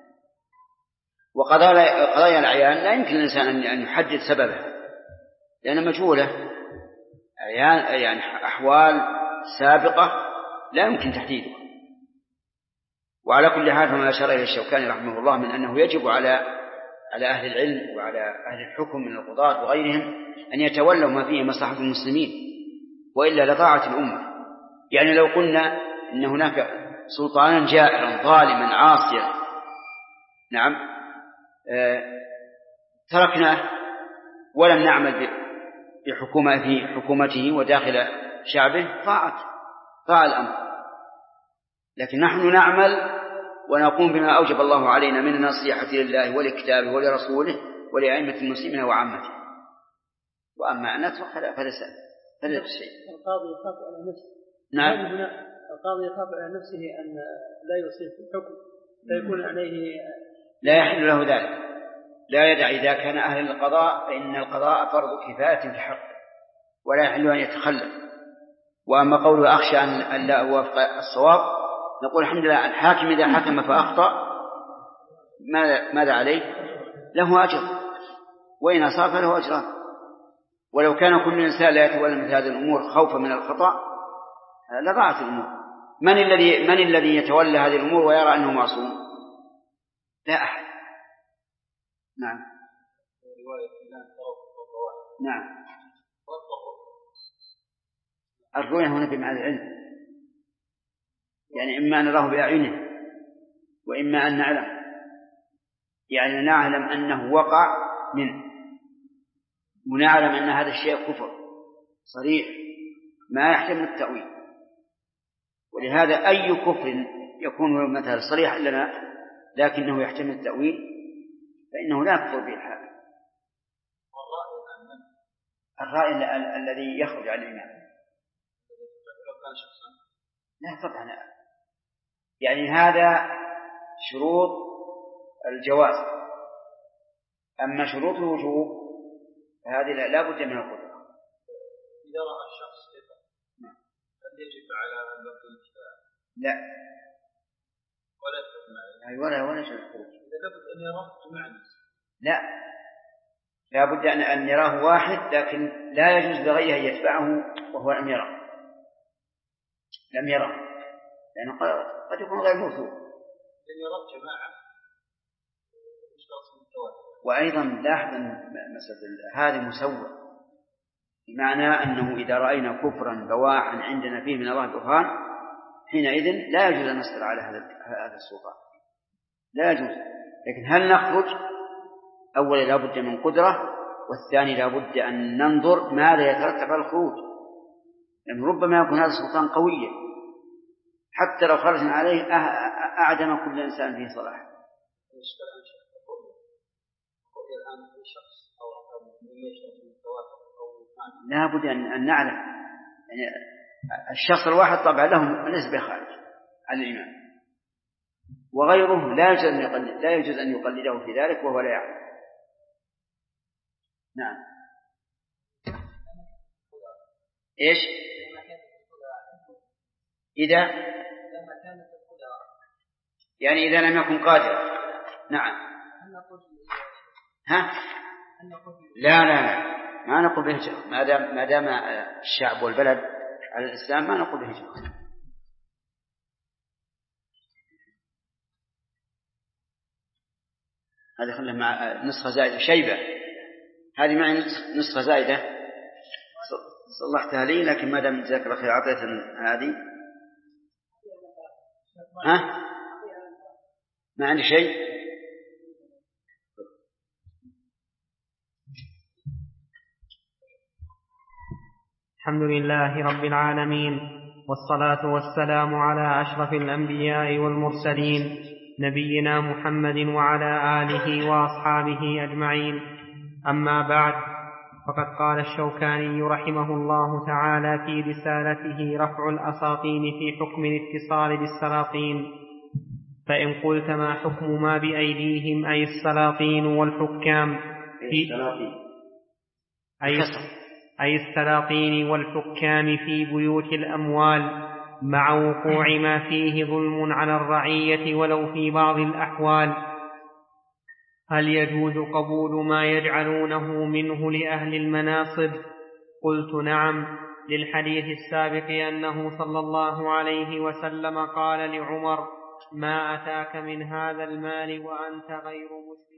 وقضايا الأعيان لا يمكن الإنسان أن يحدد سببها لأنها مجهولة، يعني أحوال سابقة لا يمكن تحديدها. وعلى كل حال فما أشار إلى الشوكاني رحمه الله من أنه يجب على على أهل العلم وعلى أهل الحكم من القضاة وغيرهم أن يتولوا ما فيه مصلحة المسلمين، وإلا لضاعت الأمة. يعني لو قلنا إن هناك سلطانا جائرا ظالما عاصيا، نعم، آه تركناه ولم نعمل بحكومته حكومته وداخل شعبه، ضاعت ضاع الأمر. لكن نحن نعمل ونقوم بما أوجب الله علينا من النصيحة لله ولكتابه ولرسوله ولأئمة المسلمين وعامته. وأما أن نترك فليس فليس شيء. القاضي يخاف على نفسه. نعم. القاضي يخاف على نفسه أن لا يصيب في الحكم فيكون عليه. لا يحل له ذلك، لا يدع. إذا كان أهل القضاء فإن القضاء فرض كفاية في حقه ولا يحل أن يتخلف. وأما قوله أخشى أن لا أوافق الصواب، نقول الحمد لله الحاكم إذا حكم فأخطأ ماذا عليه؟ له أجر، وإن أصاب له أجران. ولو كان كل إنسان لا يتولى مثل هذه الأمور خوفا من الخطأ لضاعت الأمور. من الذي من الذي يتولى هذه الأمور ويرى أنه معصوم؟ لا أحد. نعم. نعم. الرؤية هنا بمعنى العلم، يعني إما أن نراه بأعينه وإما أن نعلم، يعني نعلم أنه وقع منه ونعلم أن هذا الشيء كفر صريح ما يحتمل التأويل. ولهذا أي كفر يكون مثلا صريح لنا لكنه يحتمل التأويل فإنه لا يكفر به الحال. الرأي الذي يخرج عن الإمام لا طبعا، يعني هذا شروط الجواز. أما شروط الوجوب هذه لا بد من القدرة. إذا رأى الشخص كفر هل يجب على أن يقول لا ولا يفعل أي ولا ولا شيء الخروج. إذا لابد أن يراه معنى لا لا بد أن أن يراه واحد، لكن لا يجوز لغيره أن يتبعه وهو لم يره لم يره لأنه قد يكون غير موثوق. لأن يرى جماعة وأيضا لاحظ مسألة هذه مسوى، بمعنى أنه إذا رأينا كفرا بواحا عندنا فيه من الله برهان حينئذ لا يجوز أن نصبر على هذا السلطان، لا يجوز. لكن هل نخرج؟ أولا لا بد من قدرة، والثاني لا بد أن ننظر ماذا يترتب على الخروج، لأن ربما يكون هذا السلطان قويا حتى لو خرجنا عليه أعدم كل إنسان فيه صلاح. لا بد أن نعلم، يعني الشخص الواحد طبعا له نسبة خارج عن الإمام، وغيره لا يجوز أن يقلد لا يجوز أن يقلده في ذلك وهو لا يعلم. نعم. إيش؟ إذا يعني إذا لم يكن قادرا. نعم. ها؟ لا لا لا ما نقول بهجرة، ما دام ما دام الشعب والبلد على الإسلام ما نقول بهجرة. هذا خلنا مع نسخة زائدة شيبة، هذه معي نسخة زائدة صلحتها لي، لكن ما دام جزاك الله خير عطيتنا هذه. ها؟ ما عندي شيء. الحمد لله رب العالمين، والصلاة والسلام على أشرف الأنبياء والمرسلين نبينا محمد وعلى آله وأصحابه أجمعين. أما بعد، فقد قال الشوكاني رحمه الله تعالى في رسالته رفع الأساطين في حكم الاتصال بالسلاطين: فإن قلت ما حكم ما بأيديهم أي السلاطين والحكام في أي أي السلاطين والحكام في بيوت الأموال مع وقوع ما فيه ظلم على الرعية ولو في بعض الأحوال، هل يجوز قبول ما يجعلونه منه لأهل المناصب؟ قلت نعم، للحديث السابق أنه صلى الله عليه وسلم قال لعمر: ما أتاك من هذا المال وأنت غير مسلم.